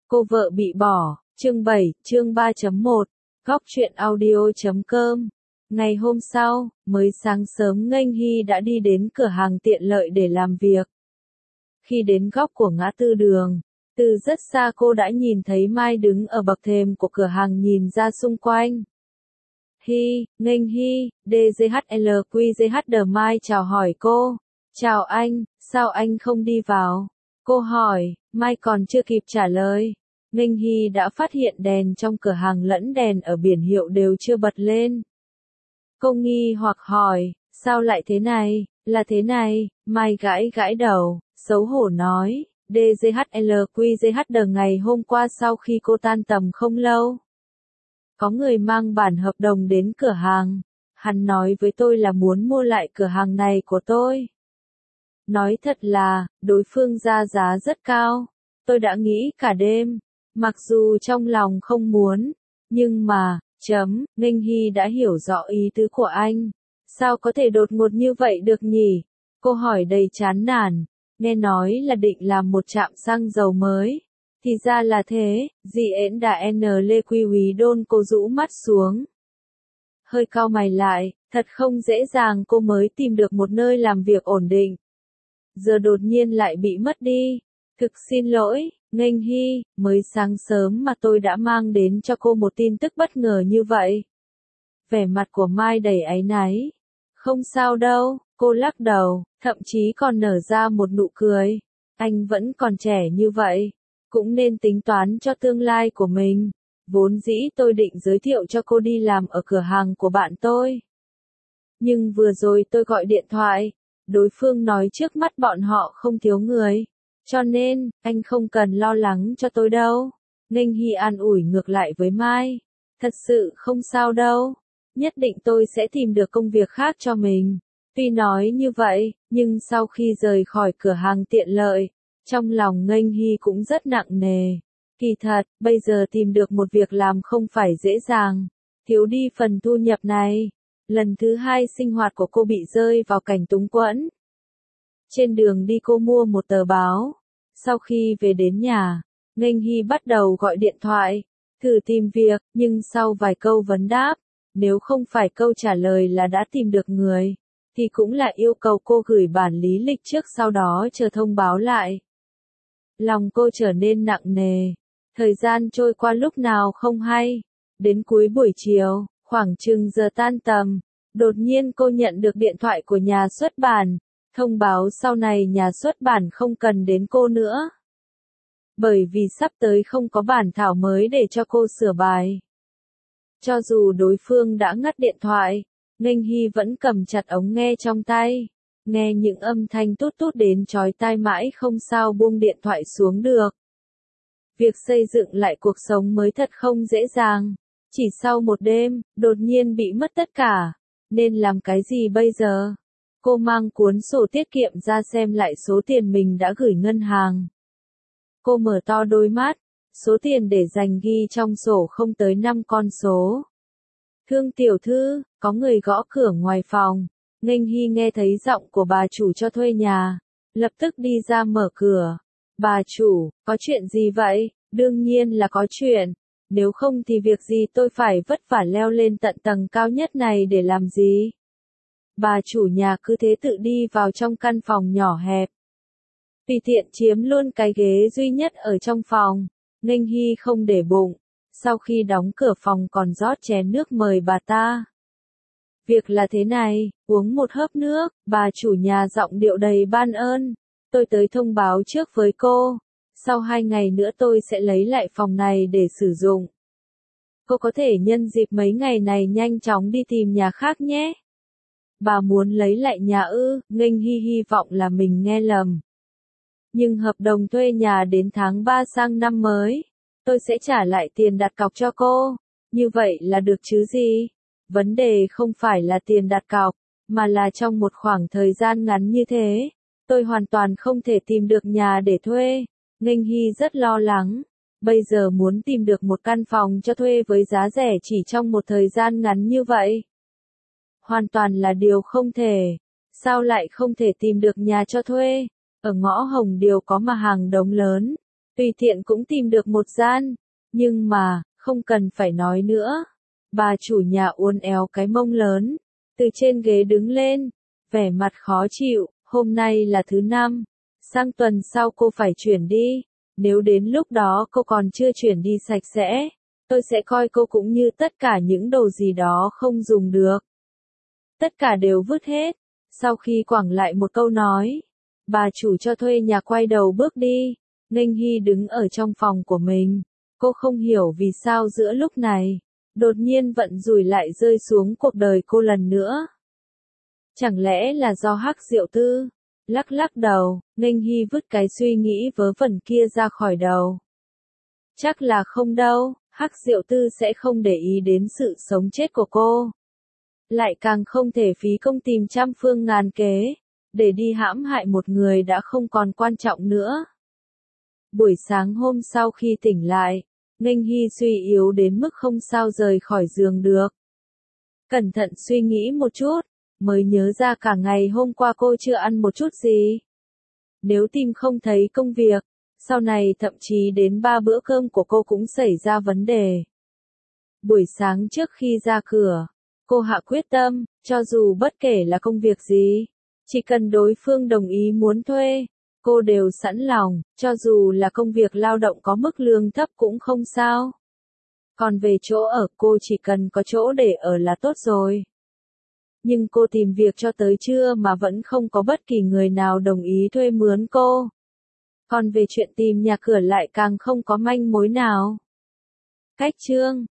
Cô vợ bị bỏ, chương 7, chương 3.1, góc truyện audio.com. Ngày hôm sau, mới sáng sớm Nghênh Hy đã đi đến cửa hàng tiện lợi để làm việc. Khi đến góc của ngã tư đường, từ rất xa cô đã nhìn thấy Mai đứng ở bậc thềm của cửa hàng nhìn ra xung quanh. Nghênh Hy, DGHLQGHD Mai chào hỏi cô. Chào anh, sao anh không đi vào? Cô hỏi, Mai còn chưa kịp trả lời. Nghênh Hy đã phát hiện đèn trong cửa hàng lẫn đèn ở biển hiệu đều chưa bật lên. Cô nghi hoặc hỏi, sao lại thế này? Là thế này, Mai gãi gãi đầu, xấu hổ nói, DGHLQGHD ngày hôm qua sau khi cô tan tầm không lâu. Có người mang bản hợp đồng đến cửa hàng. Hắn nói với tôi là muốn mua lại cửa hàng này của tôi. Nói thật là, đối phương ra giá rất cao. Tôi đã nghĩ cả đêm. Mặc dù trong lòng không muốn. Nhưng mà, Nghênh Hy đã hiểu rõ ý tứ của anh. Sao có thể đột ngột như vậy được nhỉ? Cô hỏi đầy chán nản. Nghe nói là định làm một trạm xăng dầu mới. Thì ra là thế, dì ễn đã lê quy quý đôn cô rũ mắt xuống. Hơi cau mày lại, thật không dễ dàng cô mới tìm được một nơi làm việc ổn định. Giờ đột nhiên lại bị mất đi. Thực xin lỗi, Nghênh Hy, mới sáng sớm mà tôi đã mang đến cho cô một tin tức bất ngờ như vậy. Vẻ mặt của Mai đầy áy náy. Không sao đâu, cô lắc đầu, thậm chí còn nở ra một nụ cười. Anh vẫn còn trẻ như vậy. Cũng nên tính toán cho tương lai của mình. Vốn dĩ tôi định giới thiệu cho cô đi làm ở cửa hàng của bạn tôi. Nhưng vừa rồi tôi gọi điện thoại, đối phương nói trước mắt bọn họ không thiếu người. Cho nên, anh không cần lo lắng cho tôi đâu. Nghênh Hy an ủi ngược lại với Mai. Thật sự không sao đâu. Nhất định tôi sẽ tìm được công việc khác cho mình. Tuy nói như vậy, nhưng sau khi rời khỏi cửa hàng tiện lợi, trong lòng Nghênh Hy cũng rất nặng nề. Kỳ thật, bây giờ tìm được một việc làm không phải dễ dàng. Thiếu đi phần thu nhập này. Lần thứ hai sinh hoạt của cô bị rơi vào cảnh túng quẫn. Trên đường đi cô mua một tờ báo. Sau khi về đến nhà, Nghênh Hy bắt đầu gọi điện thoại, thử tìm việc, nhưng sau vài câu vấn đáp, nếu không phải câu trả lời là đã tìm được người, thì cũng là yêu cầu cô gửi bản lý lịch trước sau đó chờ thông báo lại. Lòng cô trở nên nặng nề, thời gian trôi qua lúc nào không hay, đến cuối buổi chiều, khoảng chừng giờ tan tầm, đột nhiên cô nhận được điện thoại của nhà xuất bản, thông báo sau này nhà xuất bản không cần đến cô nữa. Bởi vì sắp tới không có bản thảo mới để cho cô sửa bài. Cho dù đối phương đã ngắt điện thoại, Nghênh Hy vẫn cầm chặt ống nghe trong tay, nghe những âm thanh tút tút đến chói tai mãi không sao buông điện thoại xuống được. Việc xây dựng lại cuộc sống mới thật không dễ dàng. Chỉ sau một đêm, đột nhiên bị mất tất cả. Nên làm cái gì bây giờ? Cô mang cuốn sổ tiết kiệm ra xem lại số tiền mình đã gửi ngân hàng. Cô mở to đôi mắt, số tiền để dành ghi trong sổ không tới 5 con số. Thương tiểu thư, có người gõ cửa ngoài phòng. Nghênh Hy nghe thấy giọng của bà chủ cho thuê nhà. Lập tức đi ra mở cửa. Bà chủ, có chuyện gì vậy? Đương nhiên là có chuyện. Nếu không thì việc gì tôi phải vất vả leo lên tận tầng cao nhất này để làm gì? Bà chủ nhà cứ thế tự đi vào trong căn phòng nhỏ hẹp. Tùy tiện chiếm luôn cái ghế duy nhất ở trong phòng. Nghênh Hy không để bụng. Sau khi đóng cửa phòng còn rót chén nước mời bà ta. Việc là thế này, uống một hớp nước, bà chủ nhà giọng điệu đầy ban ơn. Tôi tới thông báo trước với cô. Sau 2 ngày nữa tôi sẽ lấy lại phòng này để sử dụng. Cô có thể nhân dịp mấy ngày này nhanh chóng đi tìm nhà khác nhé. Bà muốn lấy lại nhà ư? Nghênh Hy hy vọng là mình nghe lầm. Nhưng hợp đồng thuê nhà đến tháng 3 sang năm mới. Tôi sẽ trả lại tiền đặt cọc cho cô. Như vậy là được chứ gì? Vấn đề không phải là tiền đặt cọc, mà là trong một khoảng thời gian ngắn như thế. Tôi hoàn toàn không thể tìm được nhà để thuê. Nghênh Hy rất lo lắng. Bây giờ muốn tìm được một căn phòng cho thuê với giá rẻ chỉ trong một thời gian ngắn như vậy. Hoàn toàn là điều không thể. Sao lại không thể tìm được nhà cho thuê? Ở ngõ Hồng Điều có mà hàng đống lớn. tùy tiện cũng tìm được một gian. Nhưng mà, không cần phải nói nữa. Bà chủ nhà uốn éo cái mông lớn, từ trên ghế đứng lên, vẻ mặt khó chịu, hôm nay là thứ năm, sang tuần sau cô phải chuyển đi, nếu đến lúc đó cô còn chưa chuyển đi sạch sẽ, tôi sẽ coi cô cũng như tất cả những đồ gì đó không dùng được. Tất cả đều vứt hết. Sau khi quẳng lại một câu nói, bà chủ cho thuê nhà quay đầu bước đi, Nghênh Hy đứng ở trong phòng của mình, cô không hiểu vì sao giữa lúc này, đột nhiên vận rủi lại rơi xuống cuộc đời cô lần nữa. Chẳng lẽ là do Hắc Diệu Tư? Lắc lắc đầu, Nghênh Hy vứt cái suy nghĩ vớ vẩn kia ra khỏi đầu. Chắc là không đâu, Hắc Diệu Tư sẽ không để ý đến sự sống chết của cô. Lại càng không thể phí công tìm trăm phương ngàn kế, để đi hãm hại một người đã không còn quan trọng nữa. Buổi sáng hôm sau khi tỉnh lại, Nghênh Hy suy yếu đến mức không sao rời khỏi giường được. Cẩn thận suy nghĩ một chút, mới nhớ ra cả ngày hôm qua cô chưa ăn một chút gì. Nếu tìm không thấy công việc, sau này thậm chí đến 3 bữa cơm của cô cũng xảy ra vấn đề. Buổi sáng trước khi ra cửa, cô hạ quyết tâm, cho dù bất kể là công việc gì, chỉ cần đối phương đồng ý muốn thuê, cô đều sẵn lòng, cho dù là công việc lao động có mức lương thấp cũng không sao. Còn về chỗ ở cô chỉ cần có chỗ để ở là tốt rồi. Nhưng cô tìm việc cho tới trưa mà vẫn không có bất kỳ người nào đồng ý thuê mướn cô. Còn về chuyện tìm nhà cửa lại càng không có manh mối nào. Cách chương